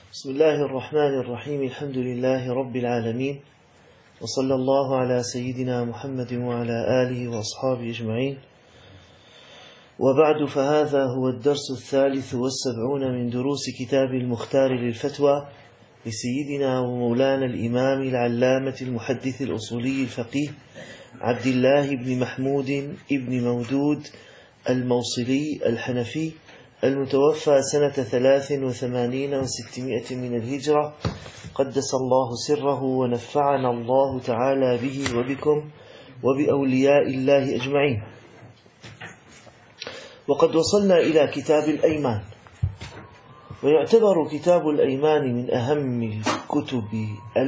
بسم الله الرحمن الرحيم. الحمد لله رب العالمين، وصلى الله على سيدنا محمد وعلى آله وأصحابه أجمعين. وبعد، فهذا هو الدرس 73 من دروس كتاب المختار للفتوى لسيدنا ومولانا الإمام العلامة المحدث الأصولي الفقيه عبد الله بن محمود بن مودود الموصلي الحنفي، المتوفى سنة 83 و600 من الهجرة، قدس الله سره ونفعنا الله تعالى به وبكم وبأولياء الله أجمعين. وقد وصلنا إلى كتاب الأيمان، ويعتبر كتاب الأيمان من أهم الكتب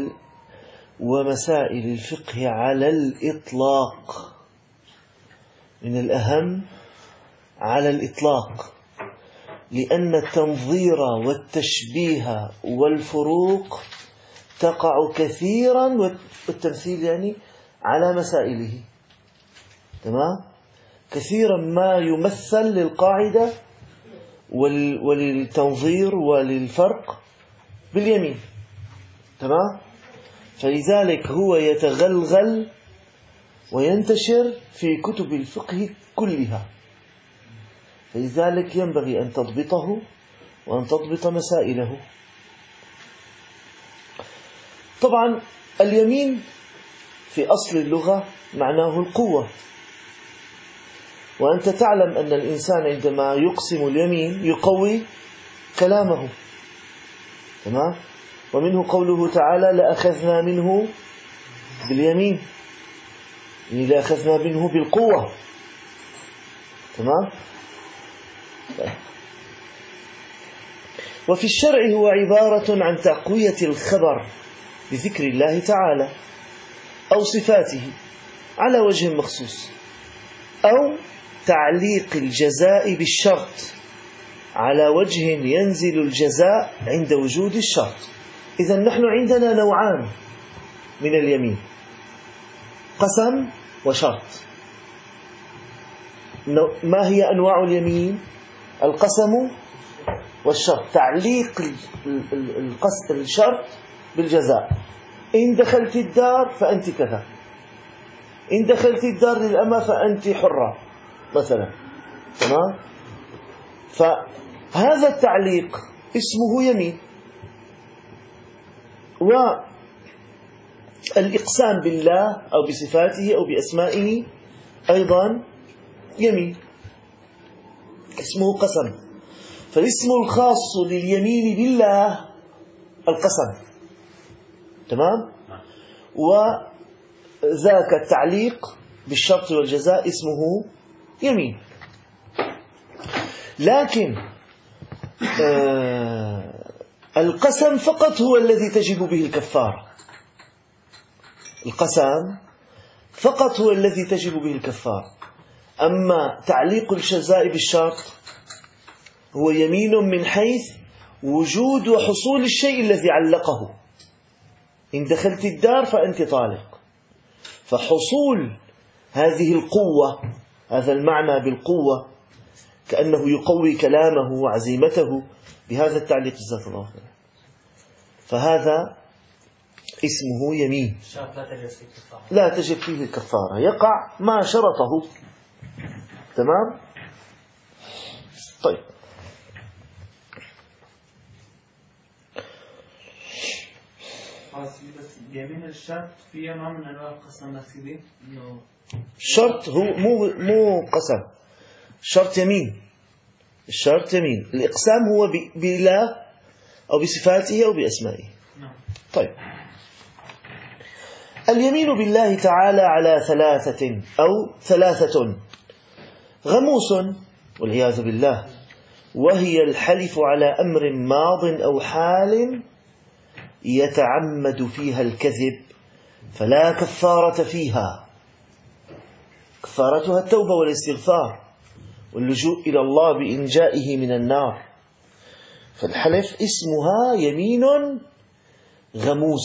ومسائل الفقه على الإطلاق، من الأهم على الإطلاق، لأن التنظير والتشبيه والفروق تقع كثيرا، والتمثيل يعني على مسائله، تمام؟ كثيرا ما يمثل للقاعدة وللتنظير وللفرق باليمين، تمام؟ فلذلك هو يتغلغل وينتشر في كتب الفقه كلها، فلذلك ينبغي أن تضبطه وأن تضبط مسائله. طبعا اليمين في أصل اللغة معناه القوة، وأنت تعلم أن الإنسان عندما يقسم اليمين يقوي كلامه، تمام؟ ومنه قوله تعالى: لأخذنا منه باليمين، يعني لأخذنا منه بالقوة، تمام؟ وفي الشرع هو عبارة عن تقوية الخبر بذكر الله تعالى أو صفاته على وجه مخصوص، أو تعليق الجزاء بالشرط على وجه ينزل الجزاء عند وجود الشرط. إذن نحن عندنا نوعان من اليمين: قسم وشرط. ما هي أنواع اليمين؟ القسم والشرط، تعليق الشرط بالجزاء. إن دخلت الدار فأنت كذا، إن دخلت الدار للأمة فأنت حرة مثلا، تمام؟ فهذا التعليق اسمه يمين. والإقسام بالله أو بصفاته أو بأسمائه أيضا يمين، اسمه قسم. فالاسم الخاص لليمين بالله القسم، تمام؟ وذاك التعليق بالشرط والجزاء اسمه يمين. لكن القسم فقط هو الذي تجب به الكفارة، القسم فقط هو الذي تجب به الكفارة. أما تعليق الجزاء بالشرط هو يمين من حيث وجود وحصول الشيء الذي علقه. إن دخلت الدار فأنت طالق، فحصول هذه القوة، هذا المعنى بالقوة، كأنه يقوي كلامه وعزيمته بهذا التعليق، جزاك الله خيرا، فهذا اسمه يمين. لا تجب فيه الكفارة، يقع ما شرطه، تمام؟ طيب، بس يمين الشرط فيه نوع من انواع القسم النسيبي، انه الشرط هو مو قسم، الشرط يمين، الشرط يمين. الإقسام هو بالله أو بصفاته أو بأسمائه. طيب، اليمين بالله تعالى على ثلاثة: غموس والعياذ بالله، وهي الحلف على أمر ماض أو حال يتعمد فيها الكذب فلا كفارة فيها، كفارتها التوبة والاستغفار واللجوء إلى الله بإنجائه من النار. فالحلف اسمها يمين غموس،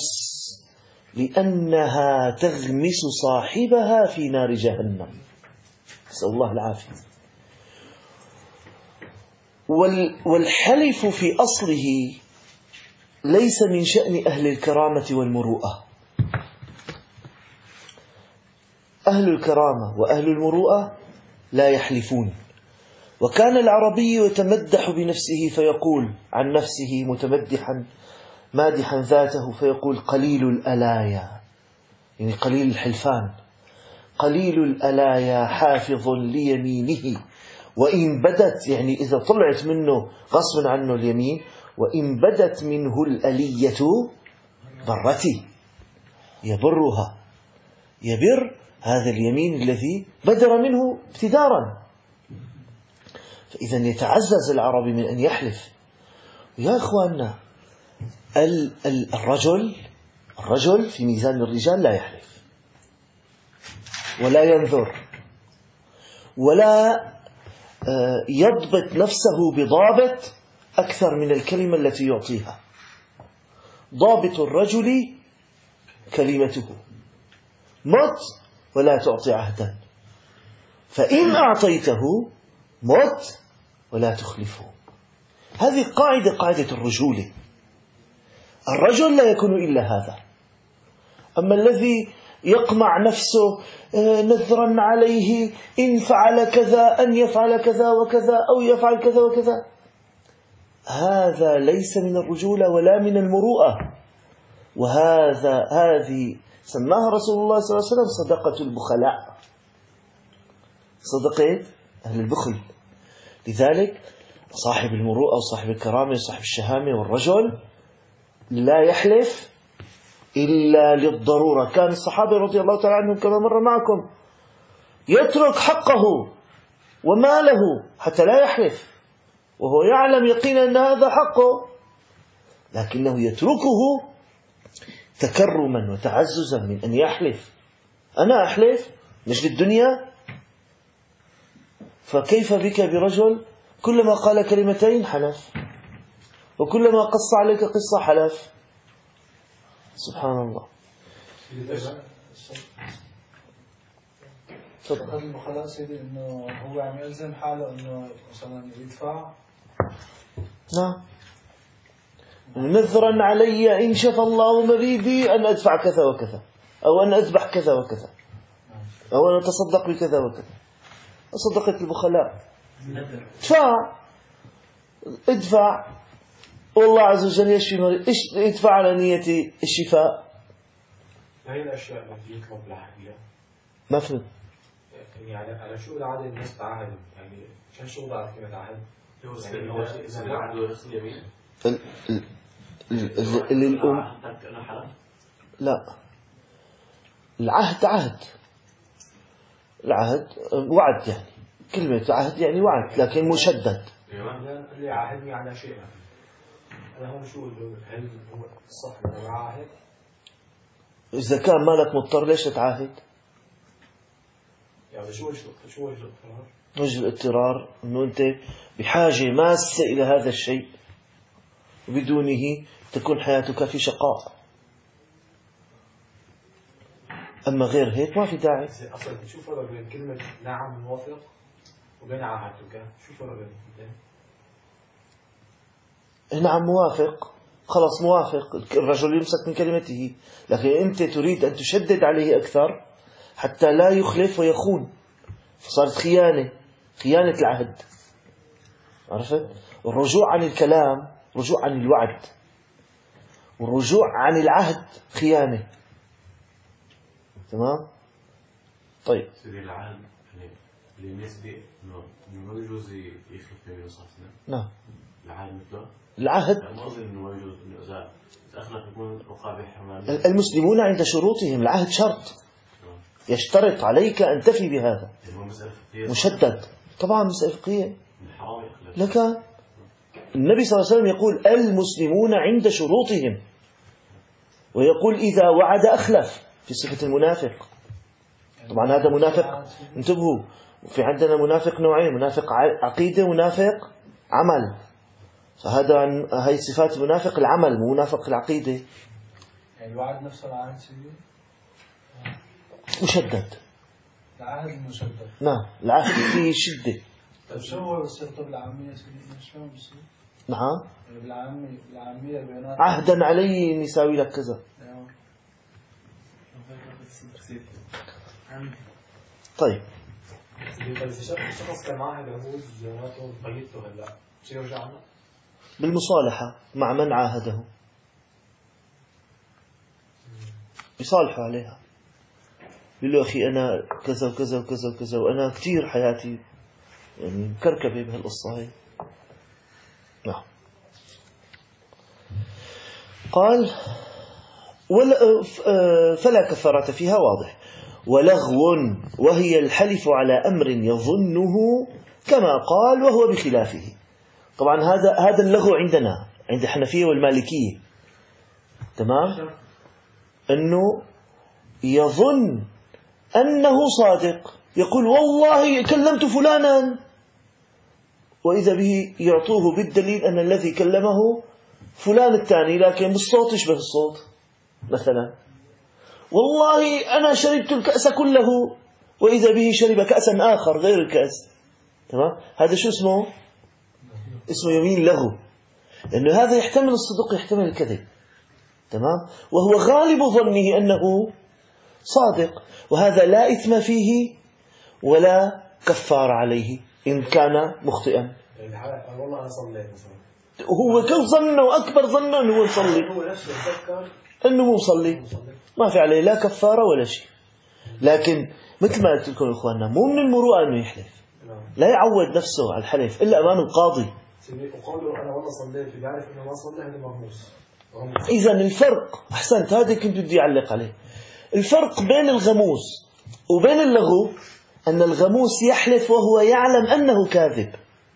لأنها تغمس صاحبها في نار جهنم، نسأل الله العافية. والحلف في أصله ليس من شأن أهل الكرامة والمروءة. أهل الكرامة وأهل المروءة لا يحلفون. وكان العربي يتمدح بنفسه فيقول عن نفسه مادحا ذاته فيقول قليل الألايا، يعني قليل الحلفان، قليل الألايا حافظ ليمينه وإن بدت، يعني إذا طلعت منه غصبا عنه اليمين، وإن بدت منه الألية برتي، يبرها، يبر هذا اليمين الذي بدر منه ابتدارا. فإذا يتعزز العربي من أن يحلف. يا أخواننا، الرجل في ميزان الرجال لا يحلف ولا ينذر ولا يضبط نفسه بضابط أكثر من الكلمة التي يعطيها. ضابط الرجل كلمته، مت ولا تعطي عهدا، فإن أعطيته مت ولا تخلفه. هذه قاعدة الرجولة. الرجل لا يكون إلا هذا. أما الذي يقمع نفسه نذرا عليه إن فعل كذا أن يفعل كذا وكذا أو يفعل كذا وكذا، هذا ليس من الرجولة ولا من المروءة. هذه سماها رسول الله صلى الله عليه وسلم صدقة البخلاء، صدقة أهل البخل. لذلك صاحب المروءة وصاحب الكرامة وصاحب الشهامة والرجل لا يحلف إلا للضرورة. كان الصحابة رضي الله تعالى عنهم كما مر معكم يترك حقه وماله حتى لا يحلف، وهو يعلم يقينا أن هذا حقه، لكنه يتركه تكرما وتعززا من أن يحلف. أنا أحلف لأجل الدنيا؟ فكيف بك برجل كلما قال كلمتين حلف، وكلما قص عليك قصة حلف؟ سبحان الله. فقد البخلاء سيدي انه هو عم يلزم حاله انه مثلا يدفع. نعم، نذرا علي إن شفى الله مريضي أن أدفع كذا وكذا، أو أن أذبح كذا وكذا، أو أن أتصدق بكذا وكذا. صدقة البخلاء ادفع والله عز وجل يشفي مريض، ادفع على نية الشفاء. هي الأشياء التي يطلب لها ما فهمت يعني على شو العادة الناس تعهد، يعني كان شو بعد كلمة عهد؟ يعني هو إذا العهد ويغسل اليمين لا، العهد وعد، يعني كلمة عهد يعني وعد لكن مشدد. اللي عاهدني على شيء، أنا هون شو هل هو الصح أنا عاهد؟ إذا كان مالك مضطر ليش تتعاهد؟ يعني شو وجه الاضطرار؟ وجه الاضطرار أنه أنت بحاجة ماسة إلى هذا الشيء، وبدونه تكون حياتك في شقاء. أما غير هيك ما في داعي. أصلا شو فرق بين كلمة نعم موافق وبين عاهدتك؟ شو فرق بين؟ نعم موافق، خلاص موافق، الرجل يمسك من كلمته، لكن أنت تريد أن تشدد عليه أكثر حتى لا يخلف ويخون، فصارت خيانة العهد. عرفت؟ الرجوع عن الكلام رجوع عن الوعد، والرجوع عن العهد خيانة. تمام؟ طيب سيدي العهد بالنسبة إنه ما يجوز يخلف بين صاحبنا. نعم. العهد مثله. العهد. ما أظن إنه ما يجوز إنه إذا أخلف يكون مقابل حرمان. المسلمون عند شروطهم، العهد شرط يشترط عليك أن تفي بهذا. مشدد. طبعا مسألة فقهية. لك النبي صلى الله عليه وسلم يقول المسلمون عند شروطهم، ويقول إذا وعد أخلف في صفة المنافق. طبعا هذا منافق، انتبهوا، في عندنا منافق نوعين، منافق عقيدة ومنافق عمل. هاي صفات منافق العمل مو منافق العقيدة. يعني الوعد نفسه العهد سيدي مشدد. العهد المشدد. نعم، العهد فيه شدة. طيب شو هو السلطة العامية سيدي؟ شلون بصير؟ نعم بالعامية البيانات عهدا علي إني يساوي لك كذا. طيب الشخص كان معاهد رموز زيناته قيدته هلا شو يرجع عنه؟ بالمصالحة مع من عاهده يصالحوا عليها، يقول له أخي أنا كذا وكذا وكذا وكذا وأنا كتير حياتي يعني مكركبة بهالقصة هاي. نعم. قال فلا كفارة فيها، واضح. ولغو وهي الحلف على أمر يظنه كما قال وهو بخلافه. طبعا هذا اللغو عندنا عند الحنفية والمالكية، تمام، أنه يظن أنه صادق، يقول والله كلمت فلانا، وإذا به يعطوه بالدليل أن الذي كلمه فلان الثاني لكن بالصوت يشبه الصوت. مثلا والله أنا شربت الكأس كله، وإذا به شرب كأسا آخر غير الكأس. تمام، هذا شو اسمه؟ اسمه يمين لغو، لأنه هذا يحتمل الصدق يحتمل الكذب. تمام، وهو غالب ظنه أنه صادق، وهذا لا إثم فيه ولا كفار عليه إن كان مخطئا. والله أنا صليت مثلا، هو كل ظنه أكبر ظنه أنه يصلي، هو نفسه يتذكر أنه مو مصلي، ما في عليه لا كفارة ولا شيء. لكن مثل ما قلت لكم إخواننا، مو من المروءة أنه يحلف، لا يعود نفسه على الحلف إلا أمام القاضي. وقالوا أنا والله صليت، بيعرف إنه ما صلى هذا مغموس. إذا الفرق، أحسنت، هذا كنت بدي أعلق عليه. الفرق بين الغموس وبين اللغو أن الغموس يحلف وهو يعلم أنه كاذب،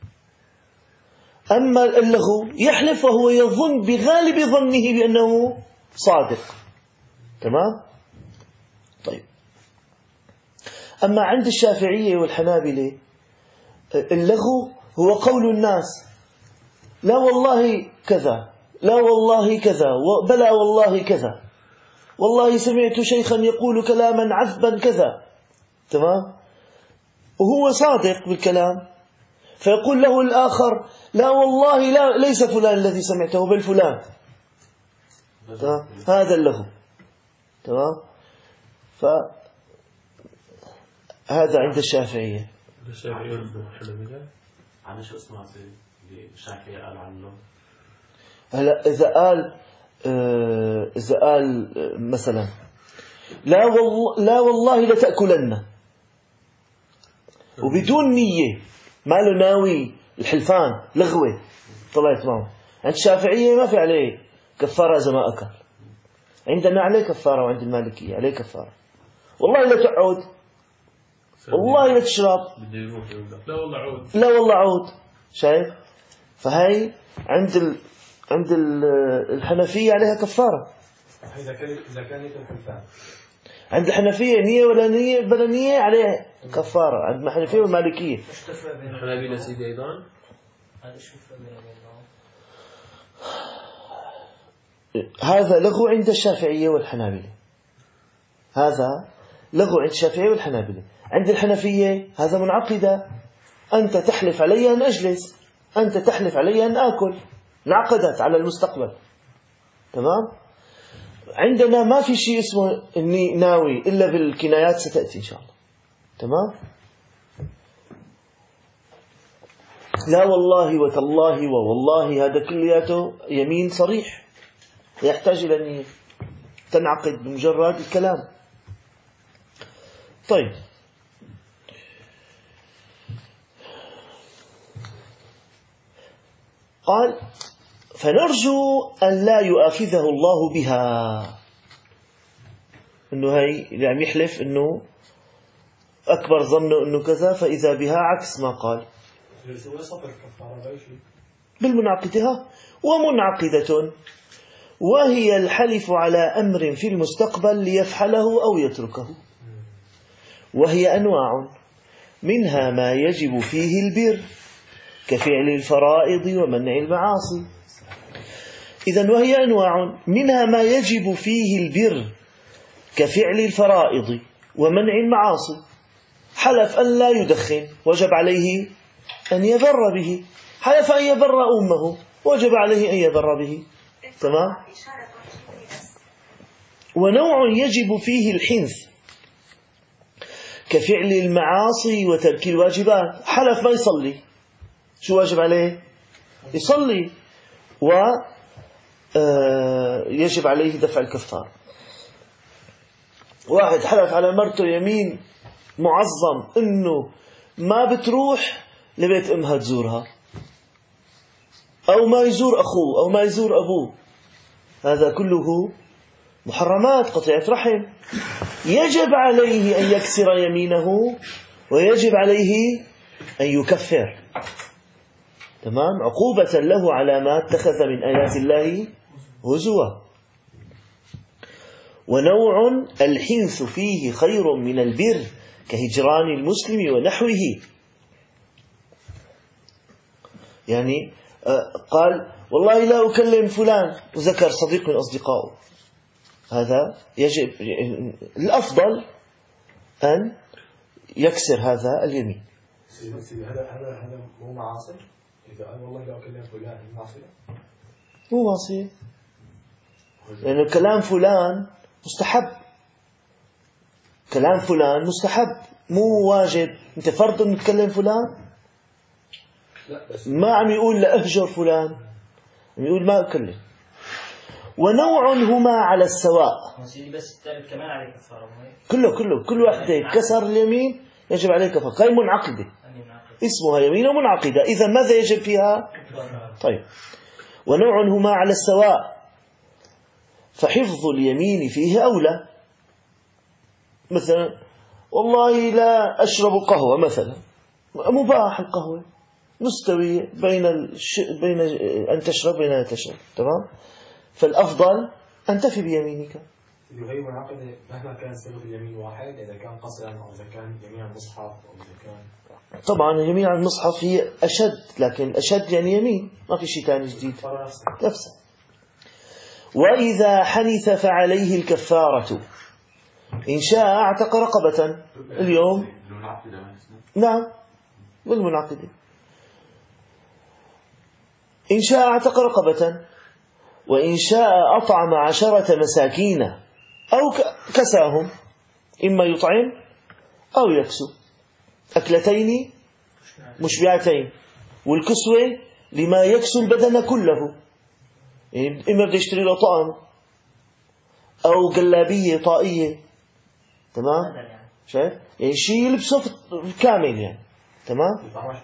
أما اللغو يحلف وهو يظن بغالب ظنه بأنه صادق. تمام؟ طيب، أما عند الشافعية والحنابلة اللغو هو قول الناس لا والله كذا، لا والله كذا، بلى والله كذا، والله سمعت شيخا يقول كلاما عذبا كذا. تمام، وهو صادق بالكلام، فيقول له الآخر لا والله لا ليس فلان الذي سمعته بل فلان. تمام، هذا اللغو. تمام، فهذا عند الشافعية. الشافعية والحنابلة عن شو اسمه الشافعية قال عنه؟ هلا إذا قال مثلا لا والله لتأكلن، وبدون نية، ما له ناوي الحلفان، لغوة طلعت معه، عند الشافعية ما في عليه كفارة إذا ما أكل. عندنا عليه كفارة، وعند المالكية عليه كفارة. والله لا تقعد، والله لا تشرب، لا والله عود، لا والله عود. شايف؟ فهي عند الحنفية عليها كفارة. إذا كان الحلفان عند الحنفية نية ولا نية بلا نية عليه كفارة. عند الحنفية والمالكية. الحنابلة سيدي أيضا هذا لغو عند الشافعية والحنابلة، هذا لغو عند الشافعية والحنابلة. عند الحنفية هذا منعقدة، أنت تحلف علي أن أجلس، أنت تحلف علي أن آكل، انعقدت على المستقبل. تمام، عندنا ما في شيء اسمه إني ناوي إلا بالكنايات ستأتي إن شاء الله. تمام، لا والله وتالله ووالله هذا كلياته يمين صريح، يحتاج إلى أن تنعقد بمجرد الكلام. طيب، قال فنرجو أن لا يؤاخذه الله بها، إنه هي اللي عم يحلف إنه أكبر ظنه إنه كذا، فإذا بها عكس ما قال. بالمنعقدها ومنعقدة، وهي الحلف على أمر في المستقبل ليفعله أو يتركه، وهي أنواع، منها ما يجب فيه البر كفعل الفرائض ومنع المعاصي. إذن وهي أنواع، منها ما يجب فيه البر كفعل الفرائض ومنع المعاصي. حلف أن لا يدخن، وجب عليه أن يبر به، حلف أن يبر أمه وجب عليه أن يبر به. تمام. ونوع يجب فيه الحنث كفعل المعاصي وترك الواجبات. حلف ما يصلي، شو واجب عليه؟ يصلي، ويجب عليه دفع الكفار. واحد حلف على مرته يمين معظم إنه ما بتروح لبيت أمها تزورها، أو ما يزور أخوه، أو ما يزور أبوه، هذا كله محرمات، قطيعة رحم. يجب عليه أن يكسر يمينه، ويجب عليه أن يكفر. تمام. عقوبة له على ما اتخذ من آيات الله هزوا. ونوع الحنث فيه خير من البر كهجران المسلم ونحوه. يعني قال والله لا أكلم فلان، وذكر صديق من أصدقائه، هذا يجب، الأفضل أن يكسر هذا اليمين. هذا مو معاصي؟ إذا قال والله لا أكلم فلان معصية؟ مو معصية، لأنه كلام فلان مستحب. كلام فلان مستحب مو واجب. أنت فرض أن تكلم فلان؟ ما عم يقول لا أهجر فلان، عم يقول ما أكلم. ونوع هما على السواء. بس الثالث كمان عليه كفارة. كل واحدة كسر اليمين يجب عليه كفارة. هي منعقدة، اسمها يمين منعقدة. إذا ماذا يجب فيها؟ طيب. ونوع هما على السواء فحفظ اليمين فيه أولى. مثلا والله لا أشرب قهوة مثلا، مباح القهوة، مستوي بين أن تشرب بين أن تشرب. تمام. فالأفضل أن تفي بيمينك. غير منعقد مهما كان صيغة اليمين واحد، إذا كان قصرا أو إذا كان يمين على المصحف أو إذا كان. طبعا اليمين على المصحف هي أشد، لكن أشد يعني يمين، ما في شيء ثاني جديد. نفسه. وإذا حنث فعليه الكفارة. إن شاء اعتق رقبة اليوم. نعم بالمنعقدة. إن شاء اعتق رقبة، وإن شاء أطعم 10 مساكين أو كساهم، إما يطعم أو يكسو، أكلتين مشبعتين. والكسوة لما يكسو البدن كله، يعني إما بده يشتري له طعم أو قلابية طائية. تمام. شايف؟ يعني شيء يلبسه كامل يعني. تمام.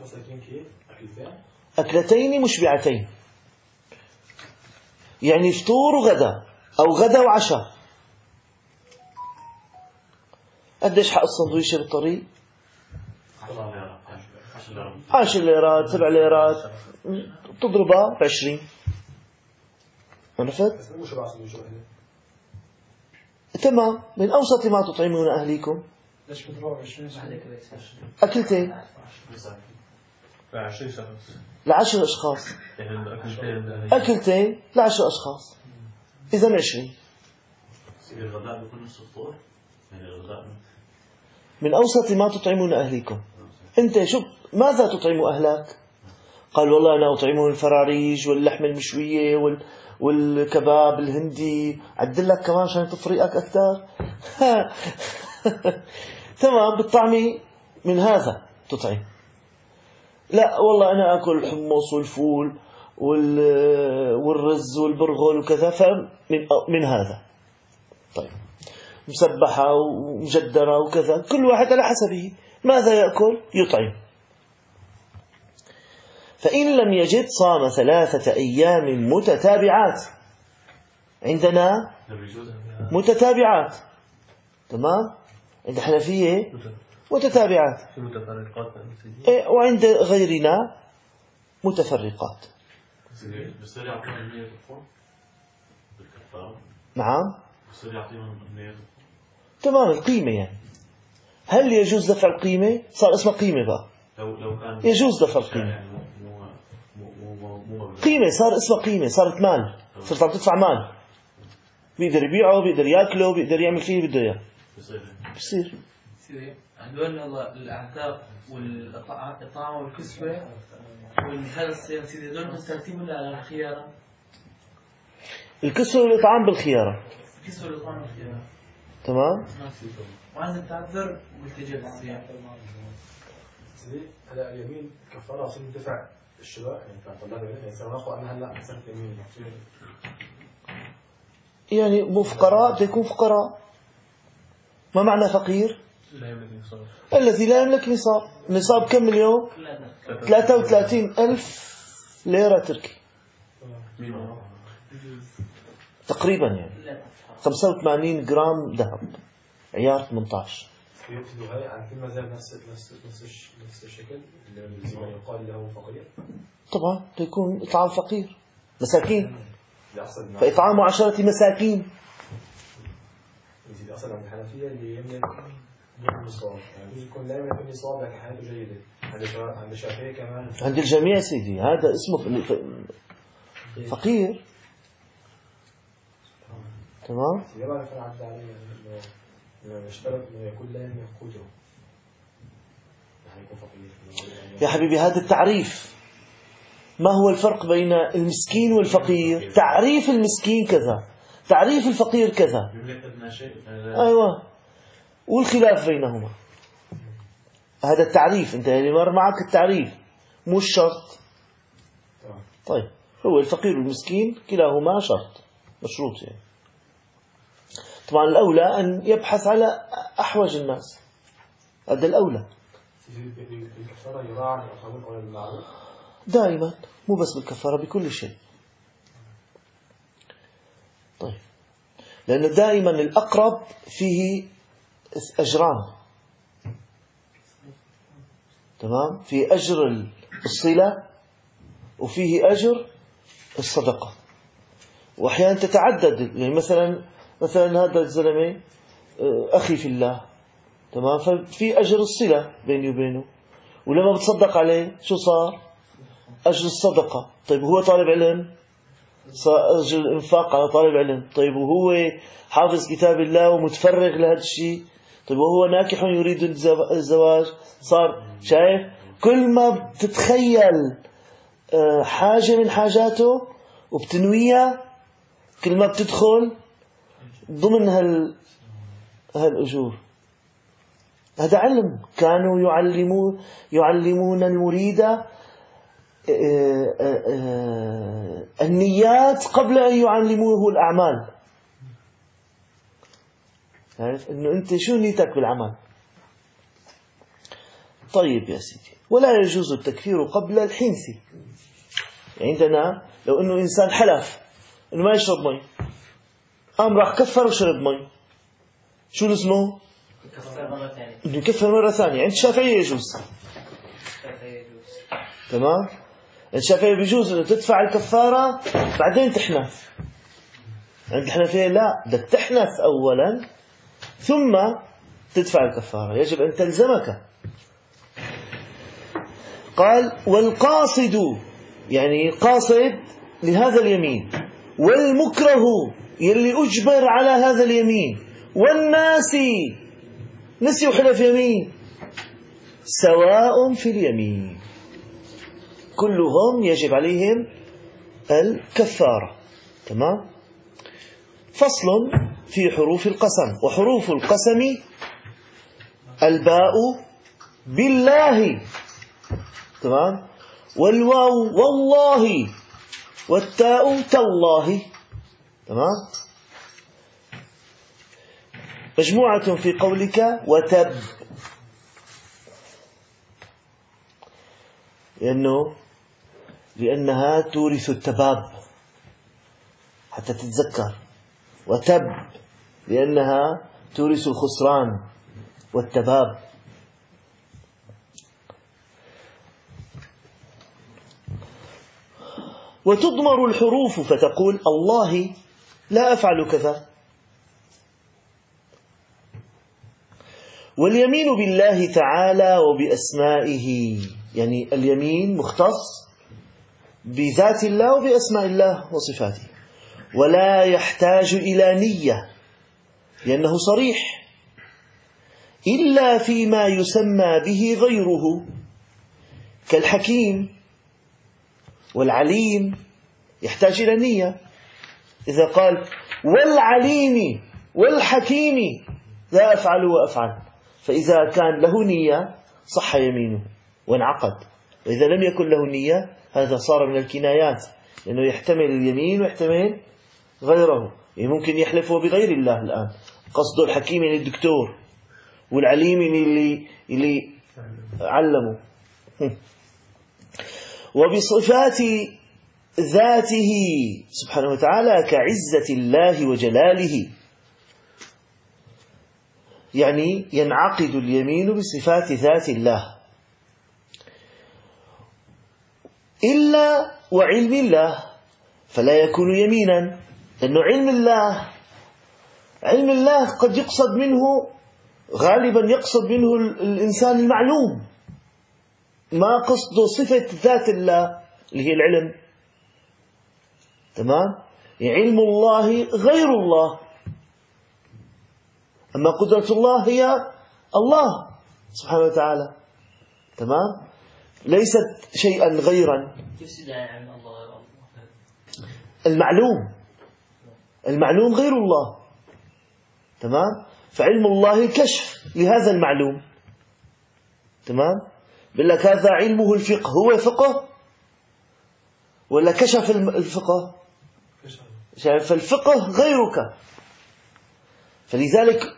أكلتين مشبعتين، يعني فطور وغدا أو غدا وعشاء. قديش حق السندويشة بالطريق؟ 10 ليرات 7 ليرات، تضربها ب20. عرفت؟ تمام. من أوسط ما تطعمون أهليكم. ليش بتروح 20 أكلتين 20 شخص ل10 أشخاص. أكلتين ل10 أشخاص، إذا 20. الغداء بيكون نص الفطور، يعني الغداء من أوسط ما تطعمون أهليكم. أنت شوف ماذا تطعم أهلك؟ قال والله أنا أطعمهم الفراريج واللحمة المشوية والكباب الهندي. عدلك كمان عشان تفريقك أكثر. تمام. بالطعم من هذا تطعم. لا والله أنا أكل الحمص والفول والرز والبرغل وكذا، فمن هذا. طيب. مسبحة ومجدرة وكذا، كل واحد على حسبه ماذا يأكل يطعم. فإن لم يجد صام 3 أيام متتابعات. عندنا متتابعات. تمام. عند الحنفية متتابعات، وعند غيرنا متفرقات. نعم. تمام. القيمة يعني هل يجوز دفع القيمة؟ صار اسمها قيمة بقى. يجوز دفع القيمة. قيمة صار اسمها قيمة، صارت مال، صرت عم تدفع مال. بيقدر يبيعه، بيقدر ياكله، بيقدر يعمل فيه بده اياه. بصير سيدي هدول الأعتاق والإطعام والكسوة وهذا الصيام سيدي هدول بالترتيب ولا على الخيارة؟ الكسوة والإطعام بالخيارة. الكسوة والإطعام بالخيارة. تمام. وعند التعذر والتجاب الصيام. سيدي هلا اليمين كفارة عشان ندفع الشباب يعني كان طلاب اليمين يعني سنقول أنا هلا مسألة اليمين يعني مو فقراء بتكون فقراء. ما معنى فقير؟ الذي لا يملك نصاب. نصاب كم اليوم؟ 33,000 ليرة تركي تقريبا، يعني 85 جرام ذهب عيار 18. يقصدوا هاي عن كل مذهب نفس الشكل اللي زي ما يقال له فقير. طبعا يكون إطعام فقير مساكين، فإطعام 10 مساكين. يزيد أصلا عند الحنفية اللي يملك دون نصاب، يعني يكون لا يملك نصاب لكن حالته جيدة. عند الشافعية كمان عند الجميع سيدي هذا اسمه فقير. تمام. يبقى كان عبد عليه إنه يشترط إنه يكون لا يملك قوته يعني يكون فقير. يا حبيبي هذا التعريف. ما هو الفرق بين المسكين والفقير؟ تعريف المسكين كذا، تعريف الفقير كذا. أيوة، والخلاف بينهما هذا التعريف. أنت يعني مر معك التعريف مو الشرط. طيب هو الفقير والمسكين كلاهما شرط مشروط يعني. طبعا الأولى أن يبحث على أحوج الناس، هذا الأولى دائما، مو بس بالكفارة بكل شيء. طيب لأن دائما الأقرب فيه أجران. تمام. في أجر الصلة وفيه أجر الصدقة، وأحيانا تتعدد. يعني مثلا هذا الزلمة أخي في الله، تمام، ففي أجر الصلة بيني وبينه، ولما بتصدق عليه شو صار؟ أجر الصدقة. طيب هو طالب علم، صار أجر الإنفاق على طالب علم. طيب وهو حافظ كتاب الله ومتفرغ لهذا الشيء. طيب وهو ناكح يريد الزواج، صار شايف كل ما بتتخيل حاجة من حاجاته وبتنويها كل ما بتدخل ضمن هالأجور. هذا علم. كانوا يعلمون المريد النيات قبل أن يعلموه الأعمال. عارف إنه أنت شو نيتك بالعمل. طيب يا سيدي، ولا يجوز التكفير قبل الحنث. عندنا لو إنه إنسان حلف إنه ما يشرب مي، قام راح كفر وشرب مي، شو اسمه؟ إنه يكفر مرة ثانية. عند الشافعية يجوز. تمام. الشافعية بيجوز إنه تدفع الكفارة بعدين تحنث. عند الحنفية لا، بدك تحنث أولا ثم تدفع الكفارة. يجب أن تلزمك. قال والقاصد، يعني قاصد لهذا اليمين، والمكره يلي أجبر على هذا اليمين، والناسي نسي وحلف يمين، سواء في اليمين، كلهم يجب عليهم الكفارة. تمام. فصل في حروف القسم. وحروف القسم الباء بالله، تمام، والواو والله، والتاء تالله. تمام. مجموعة في قولك وتب، لأنها تورث التباب حتى تتذكر. وتب لأنها تورث الخسران والتباب. وتضمر الحروف فتقول الله لا أفعل كذا. واليمين بالله تعالى وبأسمائه، يعني اليمين مختص بذات الله وبأسماء الله وصفاته، ولا يحتاج إلى نية لأنه صريح. إلا فيما يسمى به غيره كالحكيم والعليم، يحتاج إلى نية. إذا قال والعليم والحكيم لا أفعل وأفعل، فإذا كان له نية صح يمينه وانعقد. وإذا لم يكن له نية هذا صار من الكنايات، لأنه يحتمل اليمين ويحتمل غيره. يعني ممكن يحلف بغير الله الآن، قصده الحكيم يعني الدكتور، والعليم اللي علمه. وبصفات ذاته سبحانه وتعالى كعزة الله وجلاله، يعني ينعقد اليمين بصفات ذات الله. إلا وعلم الله فلا يكون يمينا، لأنه علم الله قد يقصد منه، غالبا يقصد منه الإنسان المعلوم، ما قصده صفة ذات الله اللي هي العلم. تمام؟ علم الله غير الله، أما قدرة الله هي الله سبحانه وتعالى. تمام؟ ليست شيئا غيرا. المعلوم غير الله. تمام؟ فعلم الله كشف لهذا المعلوم. تمام؟ بيقول لك هذا علمه الفقه، هو فقه ولا كشف الفقه؟ فالفقه غيرك. فلذلك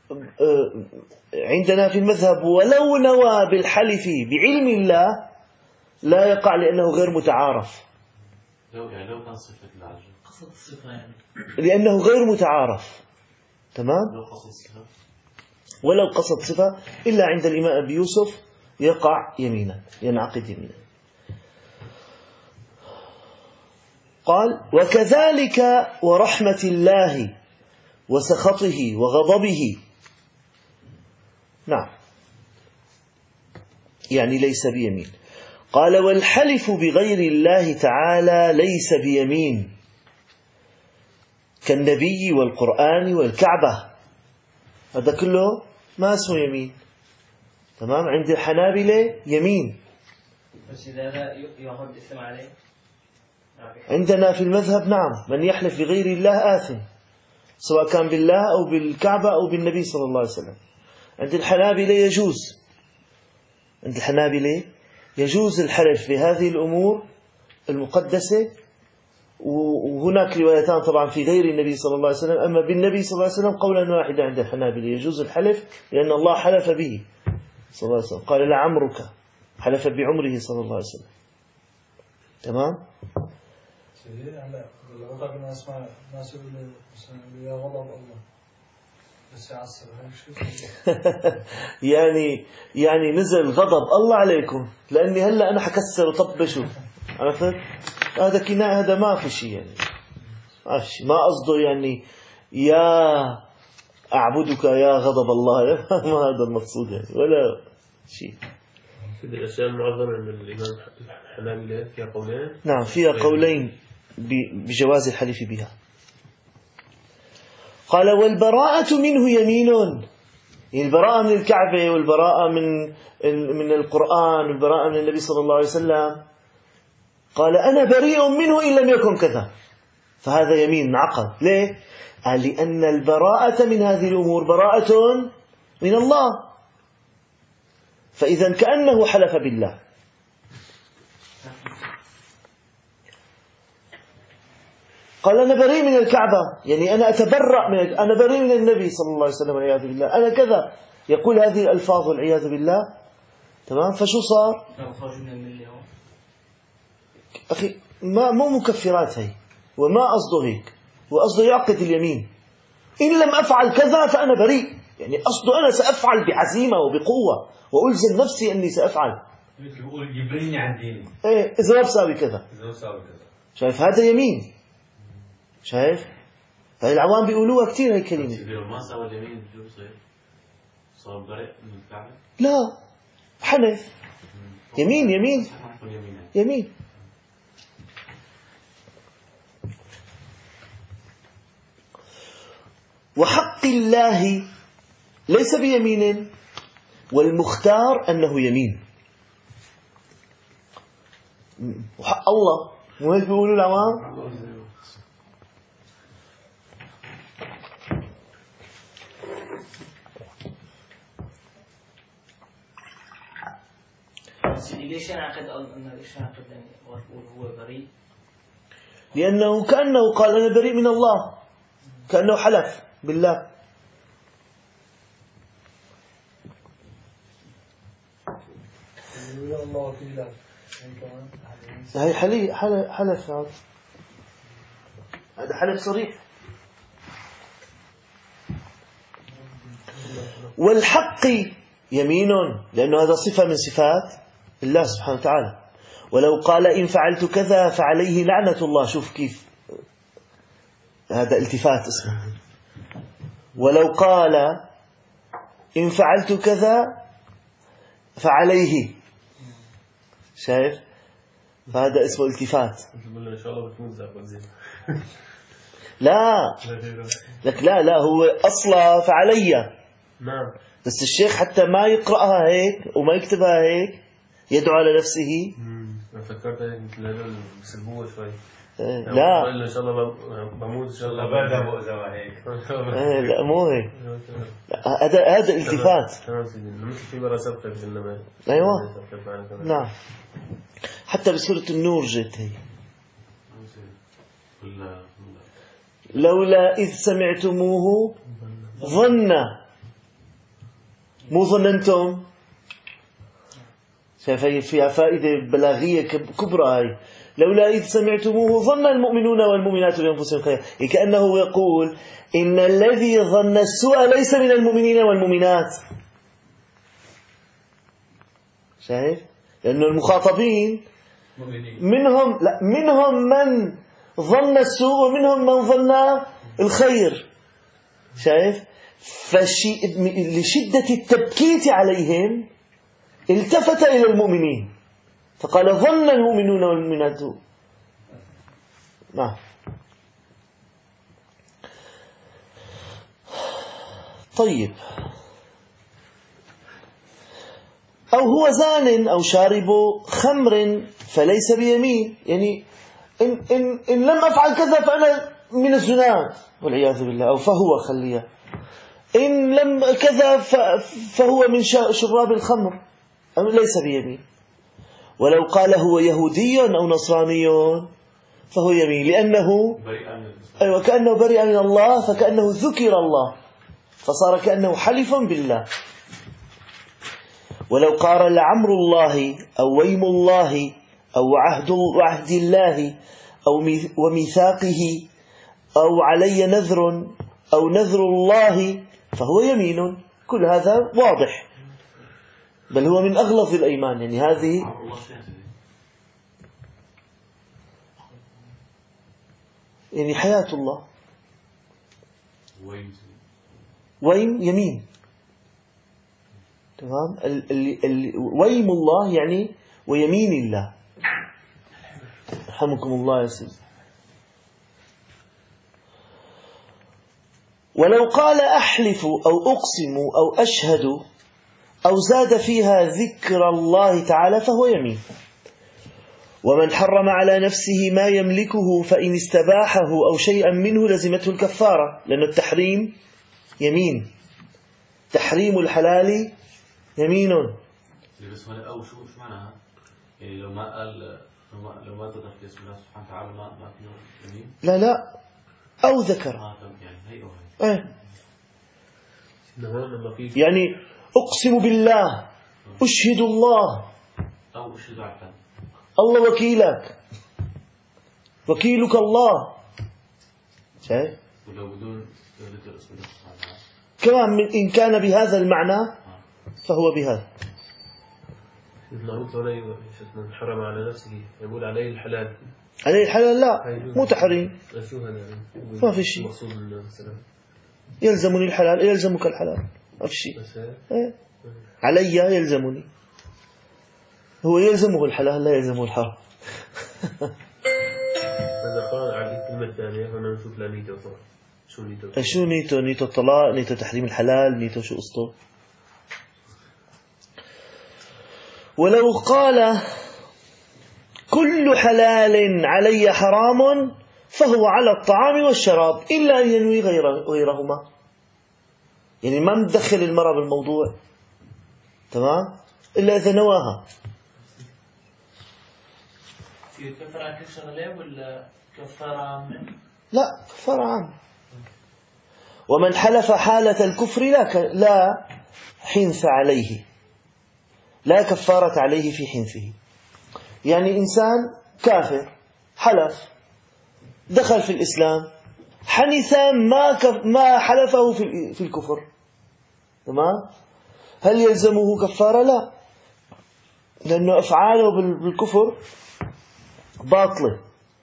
عندنا في المذهب ولو نوى بالحلف بعلم الله لا يقع، لأنه غير متعارف. لو كان صفة العجل قصد الصفة يعني. لأنه غير متعارف. تمام؟ لو قصد صفة، ولو قصد صفة إلا عند الإمام أبي يوسف يقع يمينا، ينعقد يمينا. قال وكذلك ورحمة الله وسخطه وغضبه. نعم، يعني ليس بيمين. قال والحلف بغير الله تعالى ليس بيمين، كالنبي والقرآن والكعبة، هذا كله ما اسمه يمين. تمام؟ عند الحنابلة يمين. بس إذا لا يأخذ الاسم عليه. عندنا في المذهب نعم، من يحلف بغير الله آثم، سواء كان بالله أو بالكعبة أو بالنبي صلى الله عليه وسلم. عند الحنابلة يجوز، عند الحنابلة يجوز الحلف بهذه الأمور المقدسة. وهناك روايتان طبعا في غير النبي صلى الله عليه وسلم، أما بالنبي صلى الله عليه وسلم قولا واحدا عند الحنابلة يجوز الحلف، لأن الله حلف به صلى الله عليه وسلم، قال لعمرك، حلف بعمره صلى الله عليه وسلم. تمام؟ الغضب الناس ما يقولوا يا غضب الله بس يعصر يعني نزل غضب الله عليكم لأني هلا أنا حكسر وطبشه. عرفت؟ هذا كناية، هذا ما في شيء، يعني ما قصده يعني يا أعبدك يا غضب الله، ما هذا المقصود يعني، ولا شيء. في الأشياء المعظمة من الإمام الحنابلة فيها قولين. نعم، فيها قولين بجواز الحلف بها. قال والبراءة منه يمين، البراءة من الكعبة والبراءة من القرآن والبراءة من النبي صلى الله عليه وسلم. قال أنا بريء منه إن لم يكن كذا، فهذا يمين عقد. ليه؟ قال لأن البراءة من هذه الأمور براءة من الله، فإذا كأنه حلف بالله. قال أنا بريء من الكعبة، يعني أنا أتبرأ أنا بريء من النبي صلى الله عليه وسلم والعياذ بالله، أنا كذا، يقول هذه الألفاظ والعياذ بالله. تمام؟ فشو صار؟ أخي مو مكفرات هي، وما قصده هيك، وقصده يعقد اليمين. إن لم أفعل كذا فأنا بريء، يعني قصده أنا سأفعل بعزيمة وبقوة وألزم نفسي أني سأفعل. يقول يبريني عن ديني. إيه إذا ما بساوي كذا. شايف هذا يمين؟ شايف؟ فالعوام بيقولوها كثير هاي الكلمة. ما سوى اليمين بجوز صار بريء من الكعبة؟ لا، حنف. يمين. وحق الله ليس بيمين، والمختار أنه يمين. وحق الله مو هيك بيقولوا العوام؟ ليش ينعقد ليش ينعقد وهو بريء؟ لأنه كأنه قال أنا بريء من الله، كأنه حلف بالله. الله وكيلا هاي حلف هذا حلف صريح. والحق يمين، لأنه هذا صفة من صفات الله سبحانه وتعالى. ولو قال إن فعلت كذا فعليه لعنة الله. شوف كيف هذا التفات اسمه. ولو قال إن فعلت كذا فعليه، شايف؟ فهذا اسمه التفات. إن شاء الله بتموت زي لا لك لا هو أصلا فعلي. نعم. بس الشيخ حتى ما يقرأها هيك وما يكتبها هيك يدعو على نفسه. أنا فكرت هيك مثل هذول بسلبوها شوي. لا إن شاء الله بموت إن شاء الله بعدها بؤذى هيك. لا مو هيك. هذا التفات. تمام سيدي، مثل في مرة سبقة بالنماذج. أيوة نعم. حتى بسورة النور جت هي. لولا إذ سمعتموه ظن، مو ظننتم. شايف هي فيها فائدة بلاغية كبرى هاي. لولا إذ سمعتموه ظن المؤمنون والمؤمنات بأنفسهم خيرا، كأنه يقول إن الذي ظن السوء ليس من المؤمنين والمؤمنات. شايف؟ لأنه المخاطبين منهم من ظن السوء ومنهم من ظن الخير. شايف؟ لشدة التبكيت عليهم التفت إلى المؤمنين فقال ظن المؤمنون والمؤمنات. نعم. طيب، أو هو زان أو شارب خمر فليس بيمين، يعني إن لم أفعل كذا فأنا من الزنات والعياذ بالله، أو فهو خليه. إن لم كذا فهو من شراب الخمر، ليس بيمين. ولو قال هو يهودي أو نصراني فهو يمين، لأنه أيوة كأنه بريء من الله، فكأنه ذكر الله فصار كأنه حلف بالله. ولو قال لعمر الله أو ويم الله أو عهد الله أو وميثاقه أو علي نذر أو نذر الله فهو يمين. كل هذا واضح، بل هو من أغلظ الأيمان. يعني هذه يعني حياة الله. ويم يمين، تمام. ويم الله يعني ويمين الله. رحمكم الله يا سيدي. ولو قال أحلف أو أقسم أو أشهد أو زاد فيها ذكر الله تعالى فهو يمين. ومن حرم على نفسه ما يملكه فإن استباحه أو شيئا منه لزمته الكفارة، لأن التحريم يمين. تحريم الحلال يمين. بس هنا أو شو معناها؟ يعني لو ما قال لو ما ذكر في اسم الله سبحانه وتعالى ما فيه يمين؟ لا أو ذكر. يعني هي أو هي. يعني أقسم بالله، أشهد الله، أو أشهد على الله وكيلك، وكيلك الله. شايف؟ ولو بدون ذكر اسم الله سبحانه وتعالى كمان إن كان بهذا المعنى فهو بهذا. من حرم على نفسه يقول عليه الحلال. عليه الحلال لا، مو تحريم، ما في شيء. يلزمني الحلال يلزمك الحلال، ما في شيء. علي يلزمني، هو يلزمه الحلال لا يلزمه الحرام. هذا قال على الكلمة الثانية هنا نشوف لا نيته طبعا. شو نيته؟ نيته الطلاق، نيته تحريم الحلال، نيته شو قصته؟ ولو قال كل حلال علي حرام فهو على الطعام والشراب إلا أن ينوي غيرهما، يعني ما ندخل المرأة بالموضوع، تمام، إلا إذا نواها. في كفارة كل شغلة ولا كفارة عامة؟ لا، كفارة عامة. ومن حلف حالة الكفر لا حنث عليه، لا كفارة عليه في حنثه. يعني إنسان كافر حلف دخل في الإسلام، حنث ما حلفه في الكفر، تمام، هل يلزمه كفارة؟ لا، لأنه أفعاله بالكفر باطلة.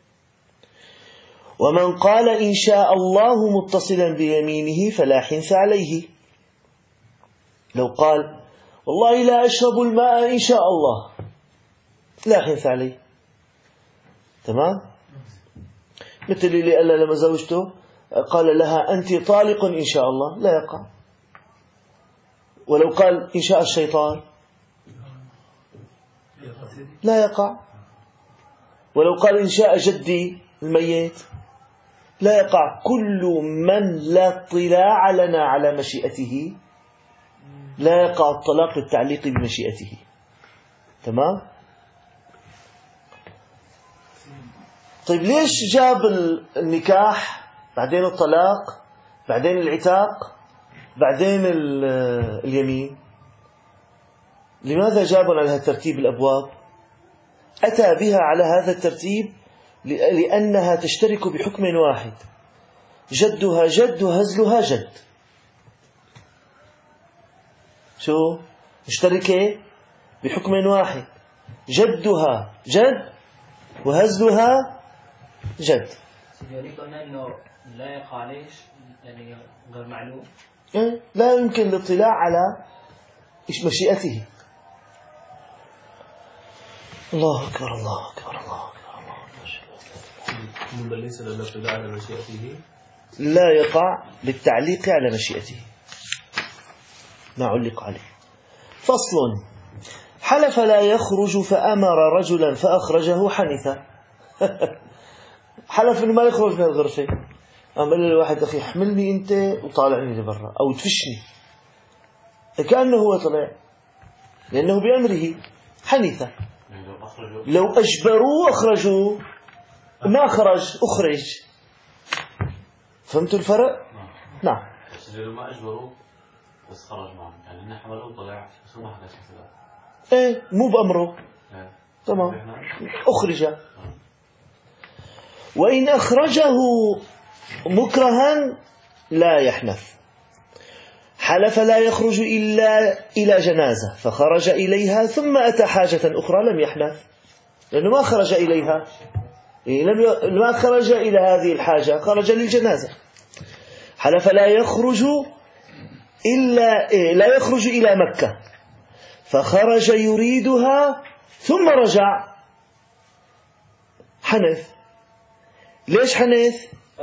ومن قال إن شاء الله متصلا بيمينه فلا حنث عليه. لو قال والله لا أشرب الماء إن شاء الله لا حنث عليه، تمام. مثل اللي قال لما زوجته قال لها أنت طالق إن شاء الله لا يقع. ولو قال إن شاء الشيطان لا يقع. ولو قال إن شاء جدي الميت لا يقع. كل من لا اطلاع لنا على مشيئته لا يقع الطلاق للتعليق بمشيئته، تمام. طيب ليش جاب النكاح بعدين الطلاق بعدين العتاق بعدين اليمين؟ لماذا جابوا على هذا الترتيب الأبواب؟ أتى بها على هذا الترتيب لأنها تشترك بحكم واحد، جدها جد وهزلها جد. شو؟ مشتركة بحكم واحد، جدها جد وهزلها جد. يعني قلنا إنه لا يقع ليش؟ يعني غير معلوم. لا يمكن الاطلاع على مشيئته. الله أكبر الله أكبر الله أكبر الله أكبر. ليس لنا اطلاع على مشيئته، لا يقع بالتعليق على مشيئته، ما علق عليه. فصل: حلف لا يخرج فأمر رجلا فأخرجه حنث. حلف إنه ما يخرج من الغرفة، قال للواحد أخي احملني أنت وطالعني لبرا أو تفشني، كأنه هو طلع لأنه بأمره حنث. لو أجبروه أخرجوه ما خرج أخرج. فهمتوا الفرق؟ نعم. بس لو ما أجبروه بس خرج معهم، يعني إنه حملوه وطلع بس ما حدث مثلا. إيه مو بأمره. تمام. أخرج. وإن أخرجه مكرها لا يحنث. حلف لا يخرج إلا إلى جنازة فخرج إليها ثم أتى حاجة أخرى لم يحنث، لأنه ما خرج إليها، ما خرج إلى هذه الحاجة، خرج للجنازة. حلف لا يخرج إلى مكة فخرج يريدها ثم رجع، حنث. ليش حنث؟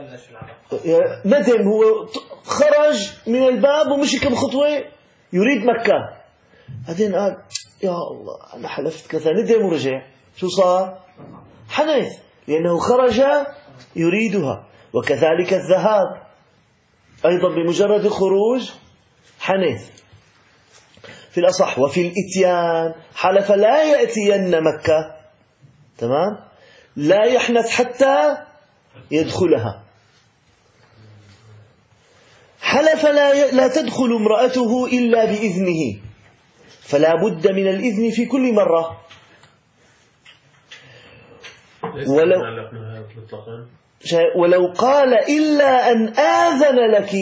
ندم، هو خرج من الباب ومشي كم خطوة يريد مكة، بعدين قال يا الله أنا حلفت كذا، ندم ورجع، شو صار؟ حنث، لأنه خرج يريدها. وكذلك الذهاب أيضا بمجرد الخروج حنث في الأصح. وفي الإتيان حلف لا يأتين مكة، تمام، لا يحنث حتى يدخلها. حلف لا تدخل امرأته إلا بإذنه فلا بد من الإذن في كل مرة. ولو قال إلا أن آذن لك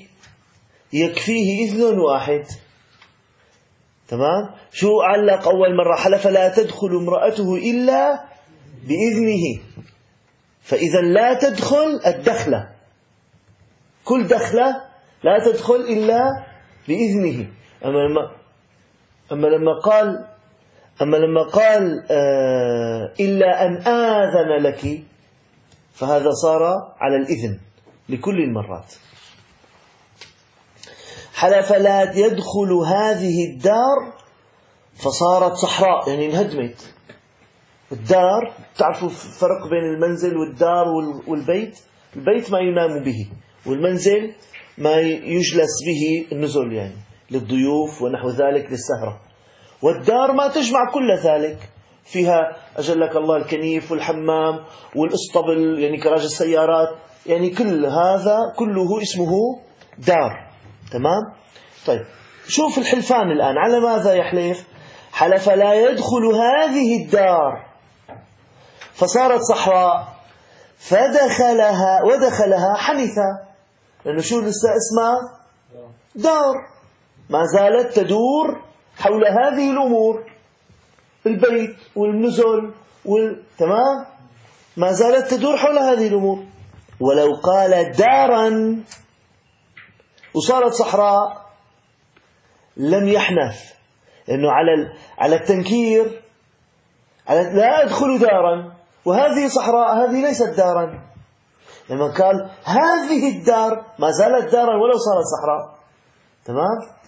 يكفيه إذن واحد، تمام. شو علق أول مرة؟ حلف لا تدخل امرأته إلا بإذنه، فإذا لا تدخل الدخلة، كل دخلة لا تدخل إلا بإذنه. أما لما قال إلا أن آذن لك فهذا صار على الإذن لكل المرات. حلف لا يدخل هذه الدار فصارت صحراء يعني انهدمت. الدار، تعرفوا فرق بين المنزل والدار والبيت؟ البيت ما ينام به، والمنزل ما يجلس به النزل يعني للضيوف ونحو ذلك للسهرة. والدار ما تجمع كل ذلك، فيها أجلك الله الكنيف والحمام والإسطبل يعني كراج السيارات، يعني كل هذا كله اسمه دار. تمام؟ طيب شوف الحلفان الآن على ماذا يحلف؟ حلف لا يدخل هذه الدار، فصارت صحراء ودخلها حنثا، لأنه شو لسه اسمها دار، ما زالت تدور حول هذه الأمور، البيت والنزل تمام، ما زالت تدور حول هذه الأمور. ولو قال دارا وصارت صحراء لم يحنث، لأنه على التنكير، لا أدخل دارا وهذه صحراء، هذه ليست دارا. لما قال هذه الدار ما زالت دارا ولو صارت صحراء. تمام؟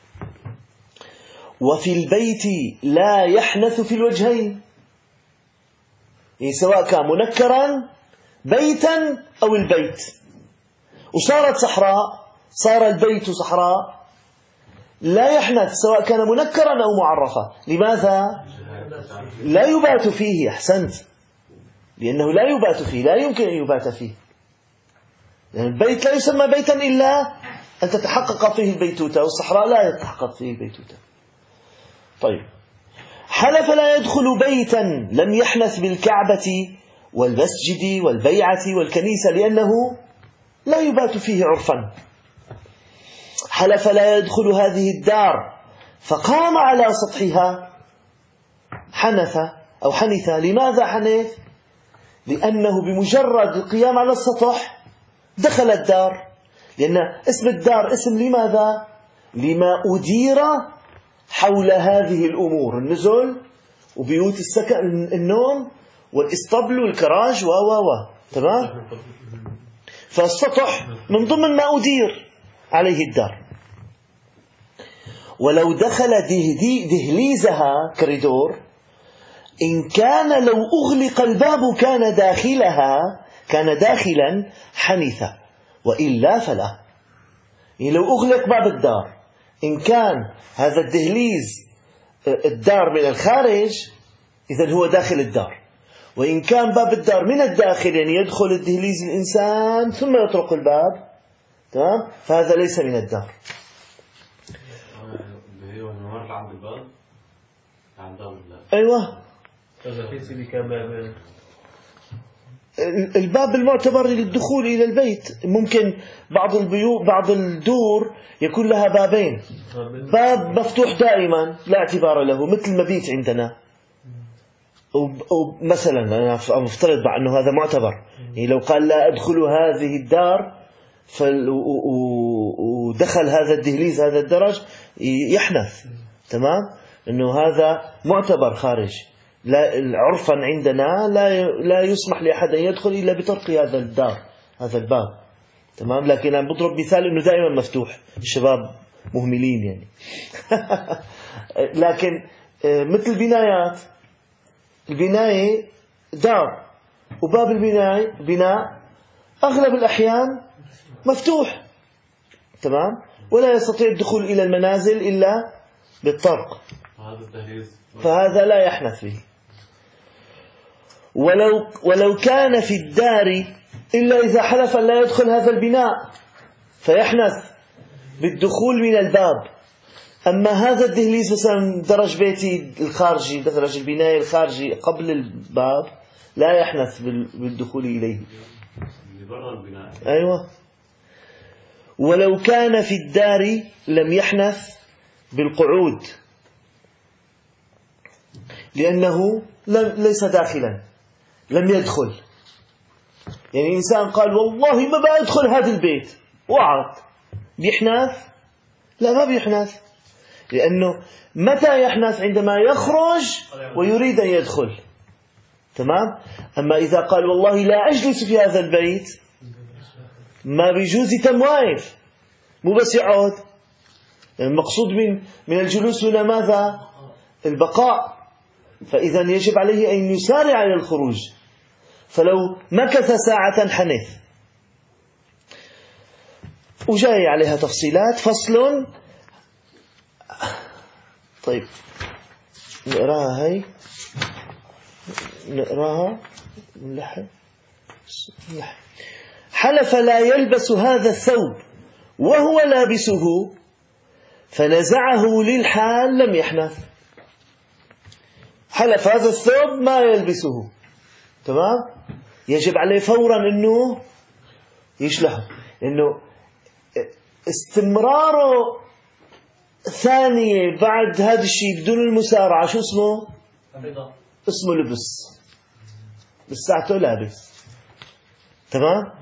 وفي البيت لا يحنث في الوجهين، يعني سواء كان منكرا بيتا أو البيت، وصارت صحراء، صار البيت صحراء، لا يحنث سواء كان منكرا أو معرفا. لماذا؟ لا يبات فيه. أحسنت، لأنه لا يبات فيه، لا يمكن أن يبات فيه، لأن البيت لا يسمى بيتا إلا أن تتحقق فيه البيتوتة، والصحراء لا يتحقق فيه البيتوتة. طيب، حلف لا يدخل بيتا لم يحنث بالكعبة والمسجد والبيعة والكنيسة لأنه لا يبات فيه عرفا. حلف لا يدخل هذه الدار فقام على سطحها، حنث أو حنث. لماذا حنث؟ لأنه بمجرد القيام على السطح دخل الدار، لأن اسم الدار اسم لماذا؟ لما أدير حول هذه الأمور، النزل وبيوت السكن، النوم والإسطبل والكراج تمام؟ فالسطح من ضمن ما أدير عليه الدار. ولو دخل دهليزها كريدور، إن كان لو أغلق الباب كان داخلا حنث، وإلا فلا. يعني لو أغلق باب الدار، إن كان هذا الدهليز الدار من الخارج إذن هو داخل الدار، وإن كان باب الدار من الداخل يعني يدخل الدهليز الإنسان ثم يطرق الباب، تمام، فهذا ليس من الدار. أيوة، الباب المعتبر للدخول إلى البيت. ممكن بعض الدور يكون لها بابين، باب مفتوح دائما لا اعتبار له مثل مبيت عندنا، مثلا أنا أفترض أنه هذا معتبر. يعني لو قال لا أدخل هذه الدار ودخل هذا الدهليز هذا الدرج يحنث، تمام، أنه هذا معتبر خارج. لا، عرفا عندنا لا يسمح لأحد أن يدخل إلا بطرق هذا الباب، تمام. لكن أنا بضرب مثال أنه دائما مفتوح، الشباب مهملين يعني. لكن مثل البناية دار، وباب بناء أغلب الأحيان مفتوح، تمام، ولا يستطيع الدخول إلى المنازل إلا بالطرق، فهذا لا يحنث به. ولو كان في الدار إلا إذا حلف أن لا يدخل هذا البناء فيحنث بالدخول من الباب. أما هذا الدهليز مثلا درج بيتي الخارجي، درج البناية الخارجي قبل الباب، لا يحنث بالدخول إليه. أيوة. ولو كان في الدار لم يحنث بالقعود، لأنه ليس داخلا، لم يدخل. يعني إنسان قال والله ما بأدخل هذا البيت وعد، بيحنث؟ لا، ما بيحنث، لأنه متى يحنث؟ عندما يخرج ويريد أن يدخل، تمام. أما إذا قال والله لا أجلس في هذا البيت، ما بيجوز تمواقف، مو بس يقعد. المقصود من الجلوس هنا ماذا؟ البقاء، فإذا يجب عليه أن يسارع إلى الخروج، فلو مكث ساعة حنث. وجاي عليها تفصيلات. فصل. طيب نقراها هاي، نقراها نلحق. حلف لا يلبس هذا الثوب وهو لابسه فنزعه للحال لم يحنث. حلف هذا الثوب ما يلبسه، تمام، يجب عليه فورا انه يشلحه، انه استمراره ثانية بعد هذا الشيء بدون المسارعة شو اسمه؟ اسمه لبس، لساته لابس، تمام.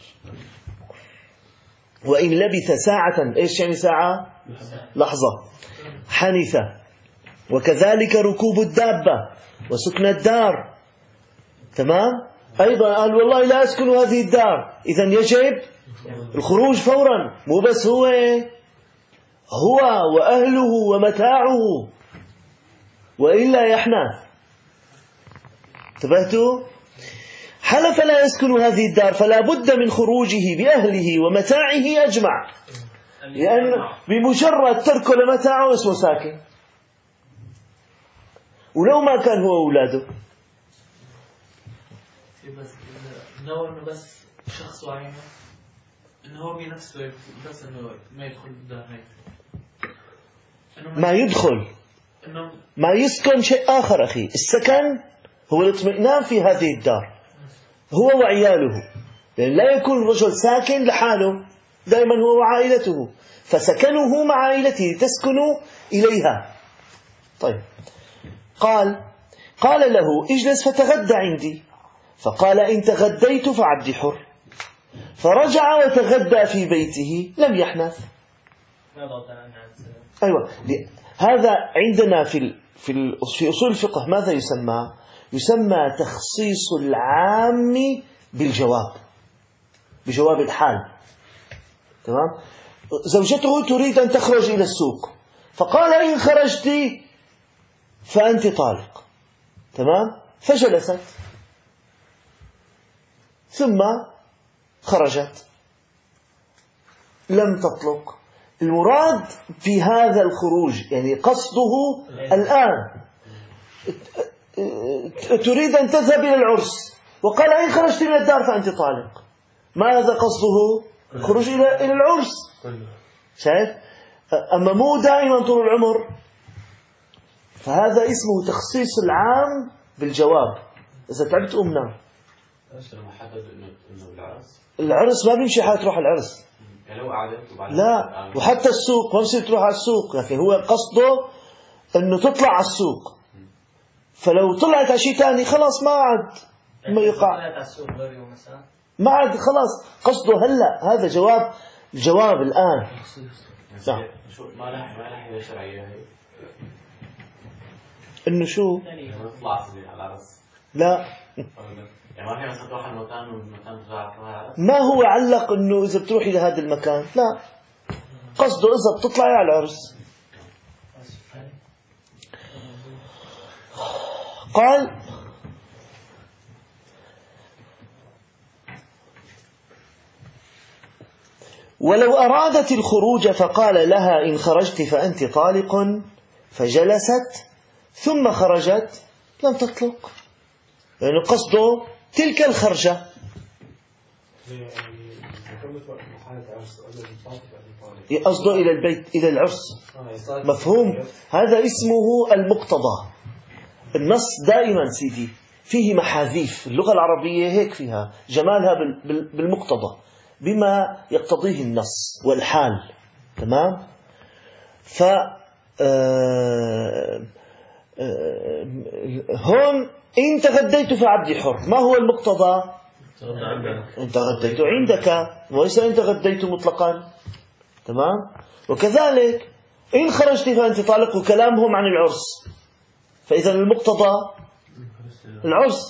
وإن لبث ساعة، إيش يعني ساعة؟ لحظة، حنث. وكذلك ركوب الدابة وسكن الدار، تمام. أيضا قال والله لا أسكن هذه الدار، إذن يجب الخروج فورا، مو بس هو وأهله ومتاعه، وإلا يحنث. انتبهتوا؟ حلف لا يسكن هذه الدار فلا بد من خروجه بأهله ومتاعه أجمع، لأن بمجرد تركه لمتاعه اسمه ساكن، ولو ما كان هو أولاده. بس لو إنه بس شخص وعينه، إنه هو بنفسه بس إنه ما يدخل الدار هاي، ما يدخل، ما يسكن شيء آخر. أخي السكن هو الاطمئنان في هذه الدار، هو وعياله، لأن لا يكون الرجل ساكن لحاله، دائما هو وعائلته، فسكنه مع عائلته تسكن إليها. طيب قال له اجلس فتغدى عندي، فقال إن تغديت فعبدي حر، فرجع وتغدى في بيته لم يحنث. أيوة، هذا عندنا في أصول الفقه ماذا يسمى؟ يسمى تخصيص العام بجواب الحال، تمام. زوجته تريد أن تخرج إلى السوق، فقال إن خرجت فأنت طالق، تمام. فجلست ثم خرجت لم تطلق. المراد في هذا الخروج يعني قصده الآن تريد أن تذهب إلى العرس، وقال إن خرجت من الدار فأنت طالق. ماذا قصده؟ خروج إلى العرس، شايف؟ أما مو دائما طول العمر، فهذا اسمه تخصيص العام بالجواب. إذا تعبت نام. العرس ما بيمشي حال تروح العرس، لا، وحتى السوق ما بصير تروح على السوق، لكن هو قصده أنه تطلع على السوق، فلو طلعت على شيء ثاني خلاص ما عاد ما يقع، ما عاد خلاص قصده هلا. هذا الجواب الآن. نعم. ما لها شرعية هي إنه شو؟ تطلع على العرس. لا، يعني ما في مثلا تروح المكان والمكان تطلع ما هو علق إنه إذا بتروحي لهذا المكان، لا، قصده إذا بتطلعي على العرس. قال ولو أرادت الخروج فقال لها إن خرجت فأنت طالق، فجلست ثم خرجت لم تطلق، يعني قصده تلك الخرجة. قصده إلى البيت، إلى العرس، مفهوم؟ هذا اسمه المقتضى. النص دائما سيدي فيه محاذيف، اللغة العربية هيك فيها جمالها بالمقتضى، بما يقتضيه النص والحال، تمام. هون إن تغديت فعبدي حر، ما هو المقتضى؟ إن تغديت عندك، وليس إن تغديت مطلقا، تمام. وكذلك إن خرجت فأنت طالق، وكلامهم عن العرس، فإذا المقتضى العرس.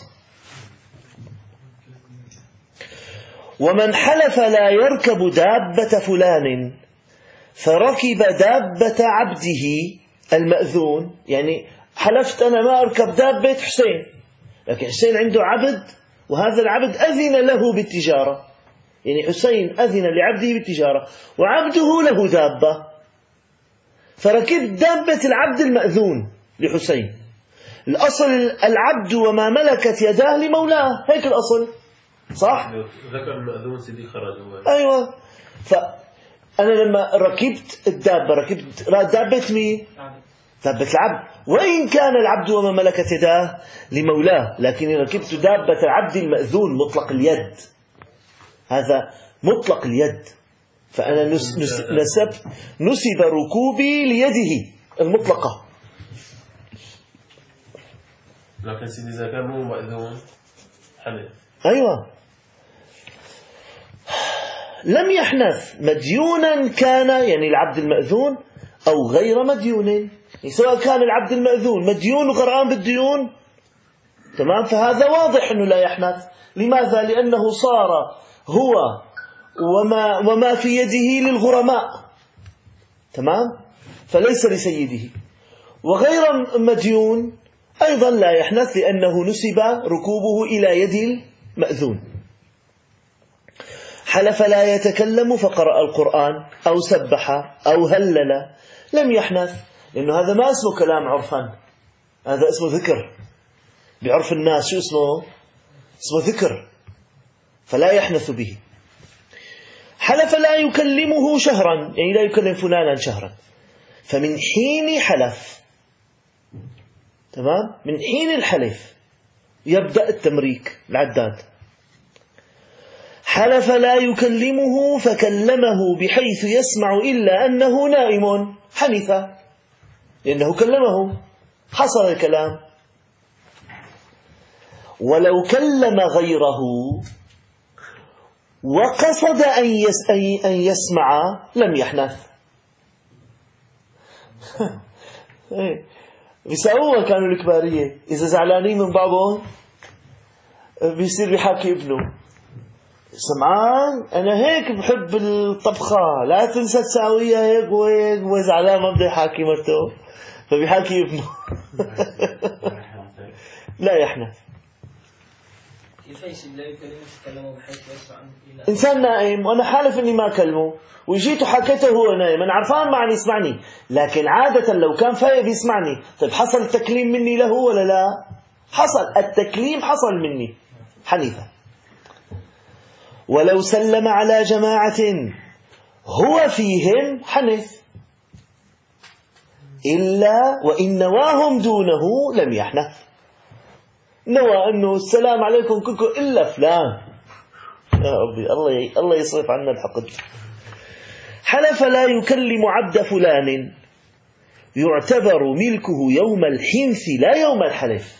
ومن حلف لا يركب دابة فلان فركب دابة عبده المأذون، يعني حلفت أنا ما أركب دابة حسين، لكن حسين عنده عبد وهذا العبد أذن له بالتجارة، يعني حسين أذن لعبده بالتجارة وعبده له دابة، فركبت دابة العبد المأذون لحسين. الأصل العبد وما ملكت يداه لمولاه، هيك الأصل صح؟ ذكر المأذون سيدي خرج. أيوة. فأنا لما ركبت الدابة ركبت دابة مين؟ دابة العبد، وإن كان العبد وما ملكت يداه لمولاه، لكن ركبت دابة العبد المأذون مطلق اليد، هذا مطلق اليد، فأنا نسب ركوبي ليده المطلقة. لكن سيدي إذا كان مو مأذون حلف. أيوة، لم يحنث مديونا كان، يعني العبد المأذون، أو غير مديون، يعني سواء كان العبد المأذون مديون وغرقان بالديون، تمام، فهذا واضح أنه لا يحنث. لماذا؟ لأنه صار هو وما في يده للغرماء، تمام، فليس لسيده. وغير مديون أيضا لا يحنث، لأنه نسب ركوبه إلى يد المأذون. حلف لا يتكلم فقرأ القرآن أو سبح أو هلل، لم يحنث، لأنه هذا ما اسمه كلام عرفا، هذا اسمه ذكر بعرف الناس. شو اسمه؟ اسمه ذكر، فلا يحنث به. حلف لا يكلمه شهرا، يعني لا يكلم فلانا شهرا، فمن حين حلف، تمام، من حين الحلف يبدأ التمريك العداد. حلف لا يكلمه فكلمه بحيث يسمع إلا أنه نائم، حنث، لأنه كلمه، حصل الكلام. ولو كلم غيره وقصد أن يسمع لم يحنث. بيسأوها كانوا الكبارية، إذا زعلانين من بعضهم بيصير بيحكي ابنه: سمعان أنا هيك بحب الطبخة، لا تنسى تساويها هيك وهيك، وزعلان ما بده يحكي مرته فبيحكي ابنه. لا يحنث. إنسان نائم وأنا حالف إني ما أكلمه، وجيت وحكيته هو نائم، أنا عرفان معني يسمعني، لكن عادة لو كان فايق بيسمعني، طيب حصل التكليم مني له ولا لا؟ حصل التكليم، حصل مني، حنيفة. ولو سلم على جماعة هو فيهم حنث، إلا وإن نواهم دونه لم يحنث. نوى أنه السلام عليكم كلكم إلا فلان، يا ربي الله يصرف عنا الحقد. حلف لا يكلم عبد فلان يعتبر ملكه يوم الحنث لا يوم الحلف.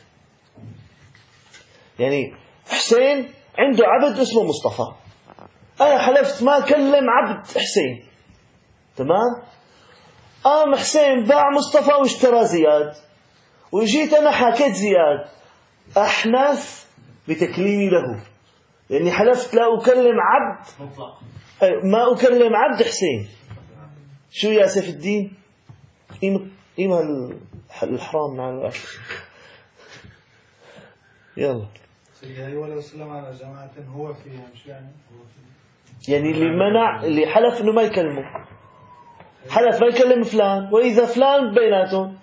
يعني حسين عنده عبد اسمه مصطفى، أنا حلفت ما كلم عبد حسين، تمام، قام حسين باع مصطفى واشترى زياد، وجيت أنا حكيت زياد، أحنث بتكليمي له، لأني حلفت لا أكلم عبد مطلق، ما أكلم عبد حسين. شو يا سيف الدين؟ قيمة الحرام مع الأكل. يلا. ولو سلم على جماعة هو فيها، مش يعني اللي منع، اللي حلف إنه ما يكلمه، حلف ما يكلم فلان، وإذا فلان بيناتهم،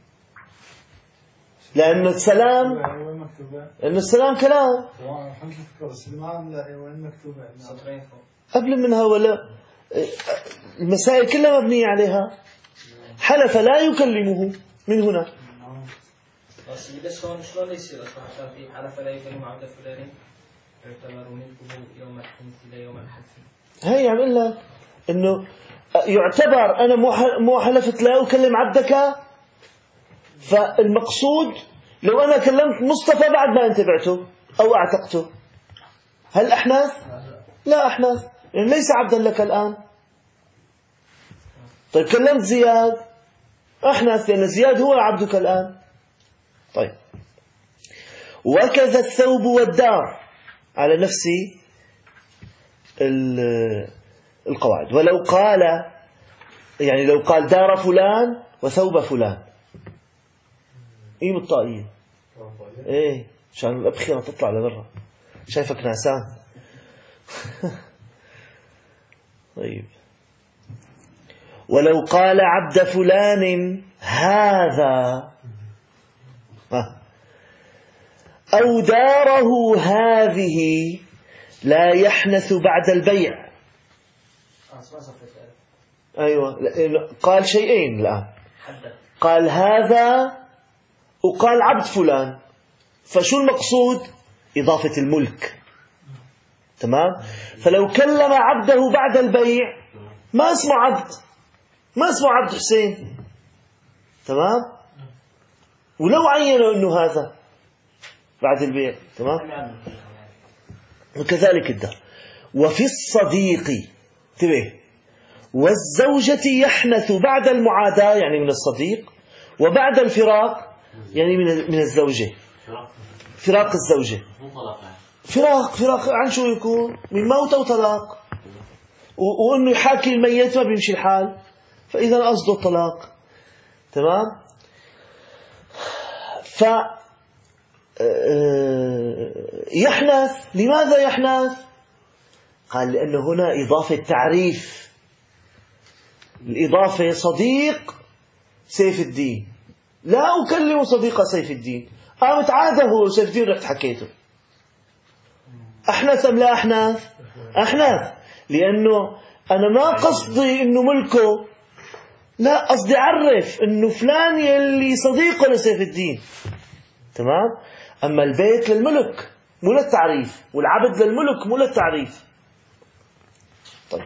لأن السلام كلام. قبل منها ولا المسائل كلها مبنية عليها. حلف لا يكلمه من هنا. بس هون شلون يصير اصلا في حلف لا يكلم عبد فلان يعتبر ملكه يوم الحنث لا يوم الحلف. هي يعمل لك انه يعتبر انا مو حلفت لا اكلم عبدك، فالمقصود لو انا كلمت مصطفى بعد ما انت بعته او اعتقته، هل احنث؟ لا احنث، يعني ليس عبدا لك الان. طيب كلمت زياد، احنث، لان زياد هو عبدك الان. طيب، وكذا الثوب والدار على نفس القواعد. ولو قال، يعني لو قال دار فلان وثوب فلان، قيم الطاقية. ايه عشان الأبخرة تطلع لبرا. شايفك نعسان. طيب ولو قال عبد فلان هذا أو داره هذه لا يحنث بعد البيع. أيوة قال شيئين الآن، قال هذا وقال عبد فلان، فشو المقصود؟ إضافة الملك. تمام. فلو كلم عبده بعد البيع ما اسمه عبد، ما اسمه عبد حسين. تمام. ولو عينوا انه هذا بعد البيع. تمام. وكذلك الدار. وفي الصديق انتبه، والزوجة يحنث بعد المعاداة يعني من الصديق، وبعد الفراق يعني من الزوجة. فراق الزوجة، فراق عن شو يكون؟ من موت أو طلاق، وأنه يحاكي الميت ما بيمشي الحال، فإذا قصده الطلاق. تمام. يحنث. لماذا يحنث؟ قال لأنه هنا إضافة تعريف. الإضافة صديق سيف الدين، لا أكلم صديق سيف الدين. قامت عاده سيف الدين رحت حكيته. أحنث أم لا أحنث؟ أحنث، لأنه أنا ما قصدي إنه ملكه، لا قصدي أعرف إنه فلان يلي صديقه لسيف الدين. تمام. أما البيت للملك مو للتعريف، والعبد للملك مو للتعريف. طيب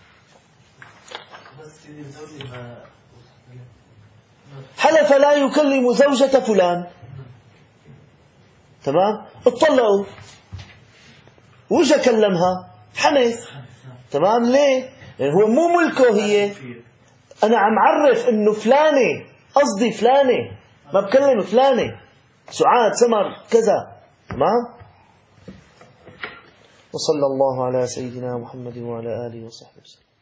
حلف لا يكلم زوجة فلان. تمام. اطلقوا وجا كلمها حنث. تمام. ليه؟ يعني هو مو ملكه هي، أنا عم عرف إنه فلانة، قصدي فلانة، ما بكلم فلانة سعاد سمر كذا. تمام. وصلى الله على سيدنا محمد وعلى آله وصحبه وسلم.